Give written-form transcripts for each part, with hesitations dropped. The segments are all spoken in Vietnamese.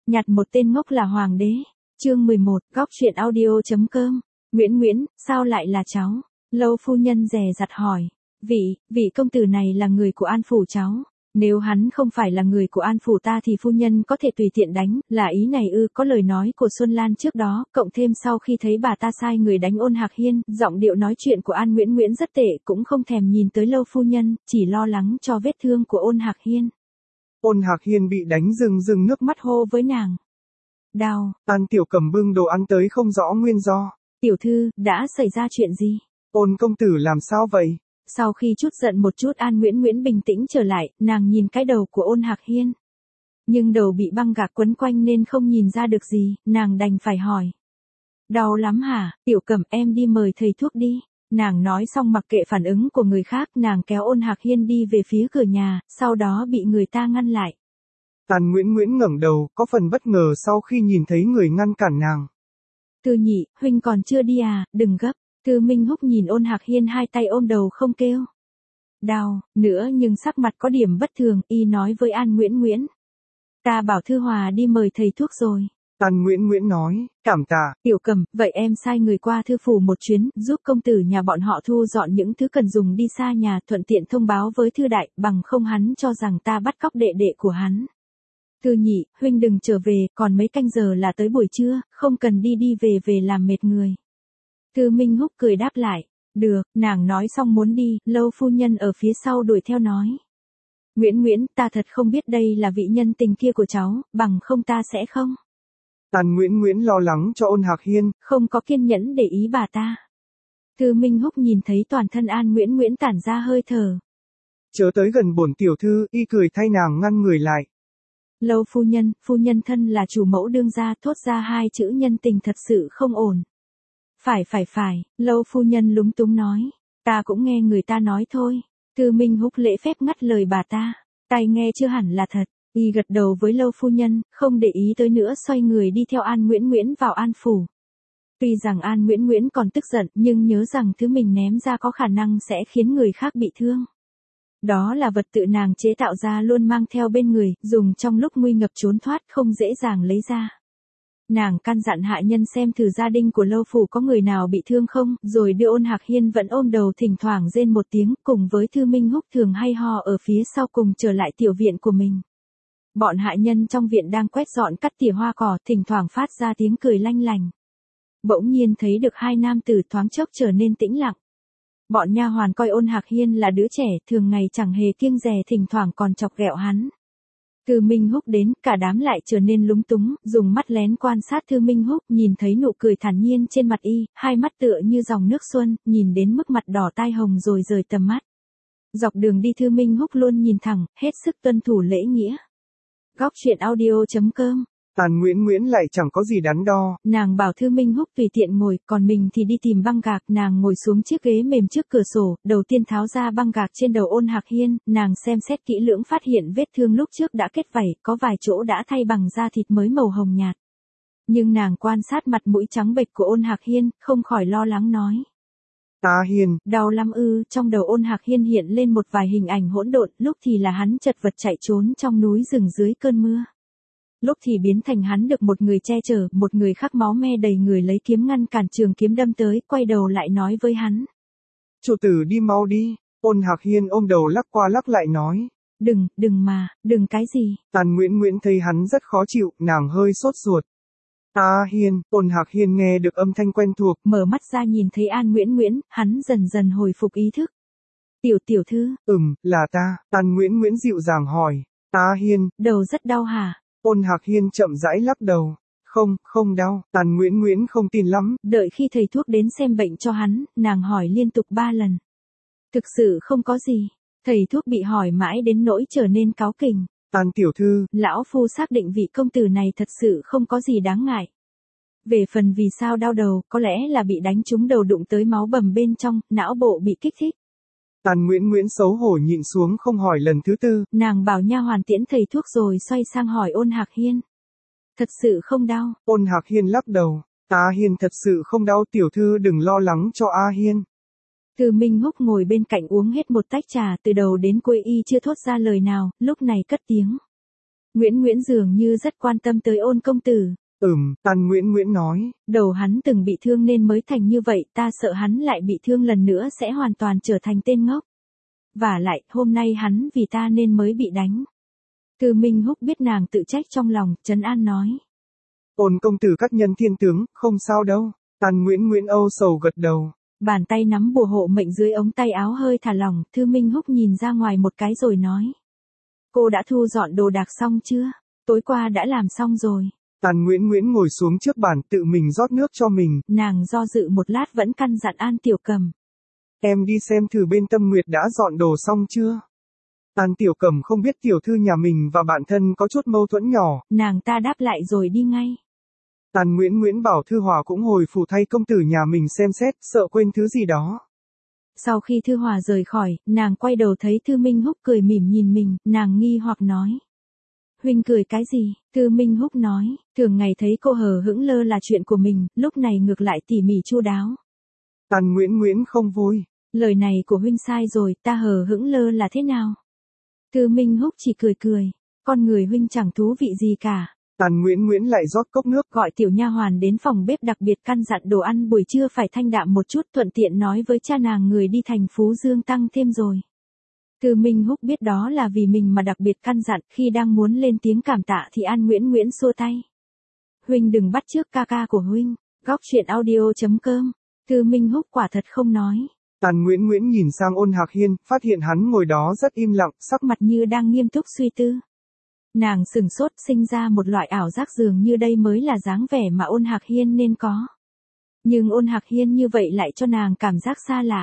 Nhặt một tên ngốc là hoàng đế. Chương 11, góc truyện audio.com. Nguyễn, sao lại là cháu? Lâu phu nhân dè dặt hỏi. Vị công tử này là người của An phủ cháu. Nếu hắn không phải là người của An phủ ta thì phu nhân có thể tùy tiện đánh, là ý này ư? Có lời nói của Xuân Lan trước đó, cộng thêm sau khi thấy bà ta sai người đánh Ôn Hạc Hiên, giọng điệu nói chuyện của An Nguyễn rất tệ, cũng không thèm nhìn tới Lâu phu nhân, chỉ lo lắng cho vết thương của Ôn Hạc Hiên. Ôn Hạc Hiên bị đánh rưng nước mắt hô với nàng. Đau. An Tiểu Cẩm bưng đồ ăn tới không rõ nguyên do. Tiểu thư, đã xảy ra chuyện gì? Ôn công tử làm sao vậy? Sau khi chút giận một chút An Nguyễn bình tĩnh trở lại, nàng nhìn cái đầu của Ôn Hạc Hiên. Nhưng đầu bị băng gạc quấn quanh nên không nhìn ra được gì, nàng đành phải hỏi. Đau lắm hả? Tiểu Cẩm, em đi mời thầy thuốc đi. Nàng nói xong mặc kệ phản ứng của người khác, nàng kéo Ôn Hạc Hiên đi về phía cửa nhà, sau đó bị người ta ngăn lại. An Nguyễn ngẩng đầu, có phần bất ngờ sau khi nhìn thấy người ngăn cản nàng. Thư nhị, huynh còn chưa đi à, đừng gấp. Thư Minh Húc nhìn Ôn Hạc Hiên hai tay ôm đầu không kêu đau nữa nhưng sắc mặt có điểm bất thường, y nói với An Nguyễn. Ta bảo Thư Hòa đi mời thầy thuốc rồi. An Nguyễn nói, cảm tạ. Tiểu Cẩm, vậy em sai người qua thư phủ một chuyến, giúp công tử nhà bọn họ thu dọn những thứ cần dùng đi xa nhà, thuận tiện thông báo với Thư đại, bằng không hắn cho rằng ta bắt cóc đệ đệ của hắn. Thư nhị, huynh đừng trở về, còn mấy canh giờ là tới buổi trưa, không cần đi về làm mệt người. Thư Minh Húc cười đáp lại. Được, nàng nói xong muốn đi, Lâu phu nhân ở phía sau đuổi theo nói. Nguyễn, ta thật không biết đây là vị nhân tình kia của cháu, bằng không ta sẽ không. An Nguyễn lo lắng cho Ôn Hạc Hiên, không có kiên nhẫn để ý bà ta. Thư Minh Húc nhìn thấy toàn thân An Nguyễn tản ra hơi thở. Chớ tới gần bổn tiểu thư, y cười thay nàng ngăn người lại. Lâu phu nhân thân là chủ mẫu đương gia, thốt ra hai chữ nhân tình thật sự không ổn. Phải, Lâu phu nhân lúng túng nói. Ta cũng nghe người ta nói thôi. Thư Minh Húc lễ phép ngắt lời bà ta. Tai nghe chưa hẳn là thật. Y gật đầu với Lâu phu nhân, không để ý tới nữa, xoay người đi theo An Nguyễn vào An phủ. Tuy rằng An Nguyễn còn tức giận, nhưng nhớ rằng thứ mình ném ra có khả năng sẽ khiến người khác bị thương. Đó là vật tự nàng chế tạo ra, luôn mang theo bên người, dùng trong lúc nguy ngập trốn thoát, không dễ dàng lấy ra. Nàng căn dặn hạ nhân xem thử gia đình của Lâu phủ có người nào bị thương không, rồi đưa Ôn Hạc Hiên vẫn ôm đầu thỉnh thoảng rên một tiếng, cùng với Thư Minh Húc thường hay ho ở phía sau cùng trở lại tiểu viện của mình. Bọn hạ nhân trong viện đang quét dọn cắt tỉa hoa cỏ, thỉnh thoảng phát ra tiếng cười lanh lành. Bỗng nhiên thấy được hai nam tử, thoáng chốc trở nên tĩnh lặng. Bọn nha hoàn coi Ôn Hạc Hiên là đứa trẻ, thường ngày chẳng hề kiêng dè, thỉnh thoảng còn chọc ghẹo hắn. Thư Minh Húc đến, cả đám lại trở nên lúng túng, dùng mắt lén quan sát Thư Minh Húc, nhìn thấy nụ cười thản nhiên trên mặt y, hai mắt tựa như dòng nước xuân, nhìn đến mức mặt đỏ tai hồng rồi rời tầm mắt. Dọc đường đi Thư Minh Húc luôn nhìn thẳng, hết sức tuân thủ lễ nghĩa. Góc truyện audio.com. An Nguyễn lại chẳng có gì đắn đo. Nàng bảo Thư Minh Húc tùy tiện ngồi, còn mình thì đi tìm băng gạc. Nàng ngồi xuống chiếc ghế mềm trước cửa sổ, đầu tiên tháo ra băng gạc trên đầu Ôn Hạc Hiên, nàng xem xét kỹ lưỡng phát hiện vết thương lúc trước đã kết vảy, có vài chỗ đã thay bằng da thịt mới màu hồng nhạt. Nhưng nàng quan sát mặt mũi trắng bệch của Ôn Hạc Hiên, không khỏi lo lắng nói. Hiên, đau lắm ư? Trong đầu Ôn Hạc Hiên hiện lên một vài hình ảnh hỗn độn, lúc thì là hắn chật vật chạy trốn trong núi rừng dưới cơn mưa. Lúc thì biến thành hắn được một người che chở, một người khác máu me đầy người lấy kiếm ngăn cản trường kiếm đâm tới, quay đầu lại nói với hắn. Chủ tử đi mau đi. Ôn Hạc Hiên ôm đầu lắc qua lắc lại nói. Đừng cái gì. An Nguyễn thấy hắn rất khó chịu, nàng hơi sốt ruột. Hiên, Ôn Hạc Hiên nghe được âm thanh quen thuộc. Mở mắt ra nhìn thấy An Nguyễn, hắn dần hồi phục ý thức. Tiểu thư. Là ta. An Nguyễn dịu dàng hỏi. Hiên. Đầu rất đau hả? Ôn Hạc Hiên chậm rãi lắc đầu. Không đau. An Nguyễn không tin lắm. Đợi khi thầy thuốc đến xem bệnh cho hắn, nàng hỏi liên tục 3 lần. Thực sự không có gì. Thầy thuốc bị hỏi mãi đến nỗi trở nên cáu kỉnh. An tiểu thư. Lão phu xác định vị công tử này thật sự không có gì đáng ngại. Về phần vì sao đau đầu, có lẽ là bị đánh trúng đầu, đụng tới máu bầm bên trong, não bộ bị kích thích. An Nguyễn xấu hổ nhịn xuống không hỏi lần thứ tư. Nàng bảo nha hoàn tiễn thầy thuốc rồi xoay sang hỏi Ôn Hạc Hiên. Thật sự không đau. Ôn Hạc Hiên lắc đầu. Hiên thật sự không đau, tiểu thư đừng lo lắng cho Hiên. Thư Minh Húc ngồi bên cạnh uống hết một tách trà, từ đầu đến cuối y chưa thốt ra lời nào, lúc này cất tiếng. Nguyễn Nguyễn dường như rất quan tâm tới Ôn công tử. An Nguyễn Nguyễn nói. Đầu hắn từng bị thương nên mới thành như vậy, ta sợ hắn lại bị thương lần nữa sẽ hoàn toàn trở thành tên ngốc. Vả lại, hôm nay hắn vì ta nên mới bị đánh. Từ Minh Húc biết nàng tự trách trong lòng, trấn an nói. Ôn công tử các nhân thiên tướng, không sao đâu. An Nguyễn Nguyễn âu sầu gật đầu. Bàn tay nắm bùa hộ mệnh dưới ống tay áo hơi thả lỏng, Thư Minh Húc nhìn ra ngoài một cái rồi nói. Cô đã thu dọn đồ đạc xong chưa? Tối qua đã làm xong rồi. An Nguyễn Nguyễn ngồi xuống trước bàn tự mình rót nước cho mình. Nàng do dự một lát vẫn căn dặn An Tiểu Cầm. Em đi xem thử bên Tâm Nguyệt đã dọn đồ xong chưa? An Tiểu Cầm không biết tiểu thư nhà mình và bạn thân có chút mâu thuẫn nhỏ. Nàng ta đáp lại rồi đi ngay. An Nguyễn Nguyễn bảo Thư Hòa cũng hồi phủ thay công tử nhà mình xem xét, sợ quên thứ gì đó. Sau khi Thư Hòa rời khỏi, nàng quay đầu thấy Thư Minh Húc cười mỉm nhìn mình, nàng nghi hoặc nói. Huynh cười cái gì? Thư Minh Húc nói, thường ngày thấy cô hờ hững lơ là chuyện của mình, lúc này ngược lại tỉ mỉ chu đáo. An Nguyễn Nguyễn không vui. Lời này của huynh sai rồi, ta hờ hững lơ là thế nào? Thư Minh Húc chỉ cười cười, con người huynh chẳng thú vị gì cả. An Nguyễn Nguyễn lại rót cốc nước, gọi tiểu nha hoàn đến phòng bếp đặc biệt căn dặn đồ ăn buổi trưa phải thanh đạm một chút, thuận tiện nói với cha nàng người đi thành Phú Dương tăng thêm rồi. Thư Minh Húc biết đó là vì mình mà đặc biệt căn dặn, khi đang muốn lên tiếng cảm tạ thì An Nguyễn Nguyễn xua tay. Huynh đừng bắt chước ca ca của huynh. Góc truyện audio.com. Thư Minh Húc quả thật không nói. An Nguyễn Nguyễn nhìn sang Ôn Hạc Hiên, phát hiện hắn ngồi đó rất im lặng, sắc mặt như đang nghiêm túc suy tư. Nàng sừng sốt, sinh ra một loại ảo giác dường như đây mới là dáng vẻ mà Ôn Hạc Hiên nên có. Nhưng Ôn Hạc Hiên như vậy lại cho nàng cảm giác xa lạ.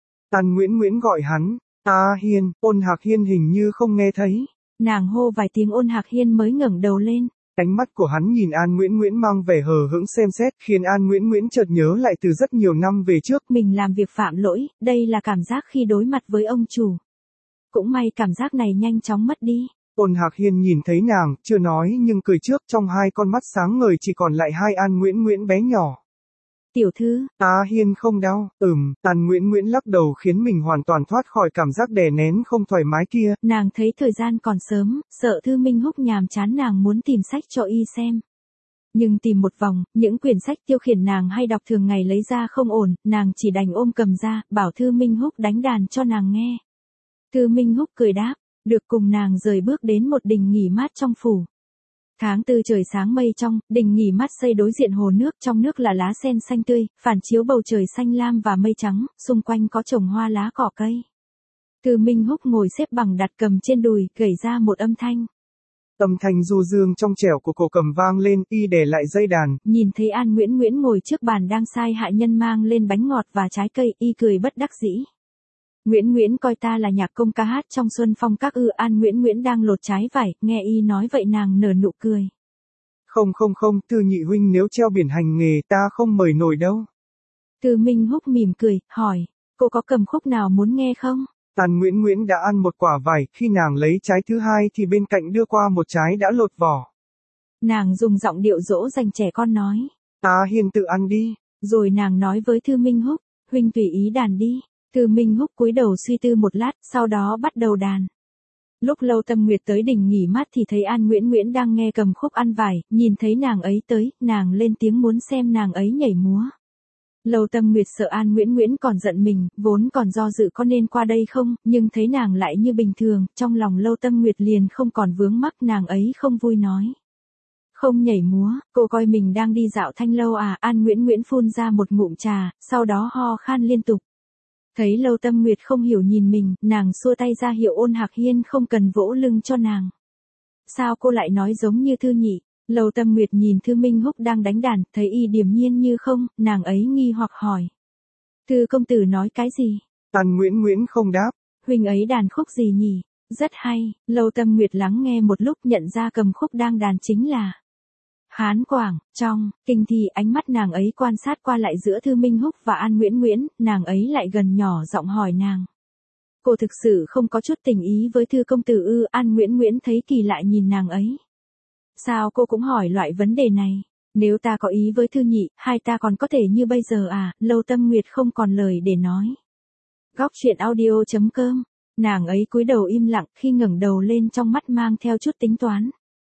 An Nguyễn Nguyễn gọi hắn. Hiên, Ôn Hạc Hiên hình như không nghe thấy. Nàng hô vài tiếng Ôn Hạc Hiên mới ngẩng đầu lên. Ánh mắt của hắn nhìn An Nguyễn Nguyễn mang vẻ hờ hững xem xét, khiến An Nguyễn Nguyễn chợt nhớ lại từ rất nhiều năm về trước. Mình làm việc phạm lỗi, đây là cảm giác khi đối mặt với ông chủ. Cũng may cảm giác này nhanh chóng mất đi. Ôn Hạc Hiên nhìn thấy nàng, chưa nói nhưng cười trước, trong hai con mắt sáng ngời chỉ còn lại hai An Nguyễn Nguyễn bé nhỏ. Tiểu thư. Hiên không đau. An Nguyễn Nguyễn lắc đầu khiến mình hoàn toàn thoát khỏi cảm giác đè nén không thoải mái kia. Nàng thấy thời gian còn sớm, sợ Thư Minh Húc nhàm chán nàng muốn tìm sách cho y xem. Nhưng tìm một vòng, những quyển sách tiêu khiển nàng hay đọc thường ngày lấy ra không ổn, nàng chỉ đành ôm cầm ra, bảo Thư Minh Húc đánh đàn cho nàng nghe. Thư Minh Húc cười đáp, được, cùng nàng rời bước đến một đình nghỉ mát trong phủ. Tháng 4 trời sáng mây trong, đình nghỉ mát xây đối diện hồ nước, trong nước là lá sen xanh tươi, phản chiếu bầu trời xanh lam và mây trắng, xung quanh có trồng hoa lá cỏ cây. Thư Minh Húc ngồi xếp bằng đặt cầm trên đùi, gảy ra một âm thanh. Âm thanh du dương trong trẻo của cổ cầm vang lên, y để lại dây đàn. Nhìn thấy An Nguyễn Nguyễn ngồi trước bàn đang sai hạ nhân mang lên bánh ngọt và trái cây, y cười bất đắc dĩ. Nguyễn Nguyễn coi ta là nhạc công ca hát trong Xuân Phong các ư? An Nguyễn Nguyễn đang lột trái vải, nghe y nói vậy nàng nở nụ cười. Không, Thư nhị huynh nếu treo biển hành nghề ta không mời nổi đâu. Thư Minh Húc mỉm cười, hỏi, cô có cầm khúc nào muốn nghe không? An Nguyễn Nguyễn đã ăn một quả vải, khi nàng lấy trái thứ hai thì bên cạnh đưa qua một trái đã lột vỏ. Nàng dùng giọng điệu dỗ dành trẻ con nói. Hiên tự ăn đi. Rồi nàng nói với Thư Minh Húc, huynh tùy ý đàn đi. Thư Minh Húc cúi đầu suy tư một lát, sau đó bắt đầu đàn. Lúc Lâu Tâm Nguyệt tới đình nghỉ mát thì thấy An Nguyễn Nguyễn đang nghe cầm khúc ăn vải, nhìn thấy nàng ấy tới, nàng lên tiếng muốn xem nàng ấy nhảy múa. Lâu Tâm Nguyệt sợ An Nguyễn Nguyễn còn giận mình, vốn còn do dự có nên qua đây không, nhưng thấy nàng lại như bình thường, trong lòng Lâu Tâm Nguyệt liền không còn vướng mắc, nàng ấy không vui nói. Không nhảy múa, cô coi mình đang đi dạo thanh lâu à? An Nguyễn Nguyễn phun ra một ngụm trà, sau đó ho khan liên tục. Thấy Lâu Tâm Nguyệt không hiểu nhìn mình, nàng xua tay ra hiệu Ôn Hạc Hiên không cần vỗ lưng cho nàng. Sao cô lại nói giống như Thư nhị? Lâu Tâm Nguyệt nhìn Thư Minh Húc đang đánh đàn, thấy y điềm nhiên như không, nàng ấy nghi hoặc hỏi. Thư công tử nói cái gì? An Nguyễn Nguyễn không đáp. Huynh ấy đàn khúc gì nhỉ? Rất hay. Lâu Tâm Nguyệt lắng nghe một lúc nhận ra cầm khúc đang đàn chính là Hán Quảng. Trong kinh thì ánh mắt nàng ấy quan sát qua lại giữa Thư Minh Húc và An Nguyễn Nguyễn, nàng ấy lại gần nhỏ giọng hỏi nàng. Cô thực sự không có chút tình ý với Thư công tử ư? An Nguyễn Nguyễn thấy kỳ lạ nhìn nàng ấy. Sao cô cũng hỏi loại vấn đề này? Nếu ta có ý với Thư nhị, hai ta còn có thể như bây giờ à? Lâu Tâm Nguyệt không còn lời để nói. Góc truyện audio.com. Nàng ấy cúi đầu im lặng, khi ngẩng đầu lên trong mắt mang theo chút tính toán.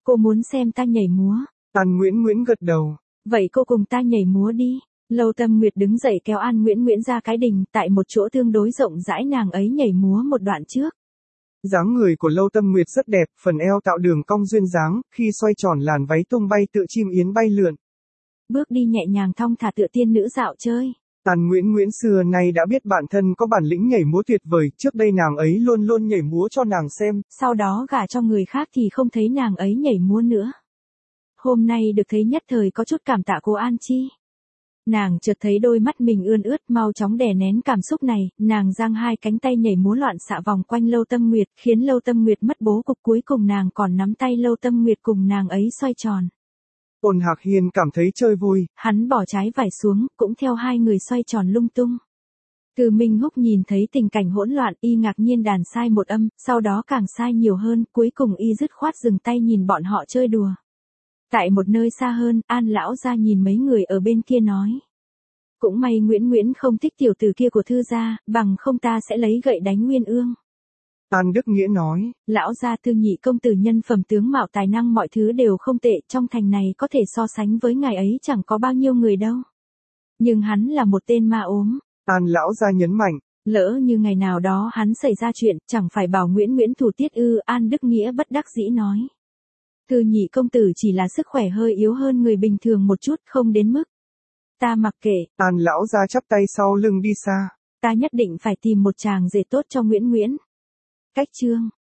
Cô muốn xem ta nhảy múa. An Nguyễn Nguyễn gật đầu. Vậy cô cùng ta nhảy múa đi. Lâu Tâm Nguyệt đứng dậy kéo An Nguyễn Nguyễn ra cái đình, tại một chỗ tương đối rộng rãi nàng ấy nhảy múa một đoạn trước. Dáng người của Lâu Tâm Nguyệt rất đẹp, phần eo tạo đường cong duyên dáng, khi xoay tròn làn váy tung bay tựa chim yến bay lượn. Bước đi nhẹ nhàng thong thả tựa tiên nữ dạo chơi. An Nguyễn Nguyễn xưa nay đã biết bản thân có bản lĩnh nhảy múa tuyệt vời, trước đây nàng ấy luôn luôn nhảy múa cho nàng xem. Sau đó gả cho người khác thì không thấy nàng ấy nhảy múa nữa. Hôm nay được thấy nhất thời có chút cảm tạ cô An Chi. Nàng chợt thấy đôi mắt mình ươn ướt, mau chóng đè nén cảm xúc này, nàng giang hai cánh tay nhảy múa loạn xạ vòng quanh Lâu Tâm Nguyệt, khiến Lâu Tâm Nguyệt mất bố cục, cuối cùng nàng còn nắm tay Lâu Tâm Nguyệt cùng nàng ấy xoay tròn. Ôn Hạc Hiên cảm thấy chơi vui. Hắn bỏ trái vải xuống, cũng theo hai người xoay tròn lung tung. Từ Minh Húc nhìn thấy tình cảnh hỗn loạn, y ngạc nhiên đàn sai một âm, sau đó càng sai nhiều hơn, cuối cùng y dứt khoát dừng tay nhìn bọn họ chơi đùa. Tại một nơi xa hơn, An lão gia nhìn mấy người ở bên kia nói. Cũng may Nguyễn Nguyễn không thích tiểu tử kia của Thư gia, bằng không ta sẽ lấy gậy đánh Nguyên Ương. An Đức Nghĩa nói. Lão gia Tư nhị công tử nhân phẩm tướng mạo tài năng mọi thứ đều không tệ, trong thành này có thể so sánh với ngài ấy chẳng có bao nhiêu người đâu. Nhưng hắn là một tên ma ốm. An lão gia nhấn mạnh. Lỡ như ngày nào đó hắn xảy ra chuyện, chẳng phải bảo Nguyễn Nguyễn thủ tiết ư? An Đức Nghĩa bất đắc dĩ nói. Tư nhị công tử chỉ là sức khỏe hơi yếu hơn người bình thường một chút, không đến mức. Ta mặc kệ. An lão gia chắp tay sau lưng đi xa. Ta nhất định phải tìm một chàng rể tốt cho Nguyễn Nguyễn. Cách chương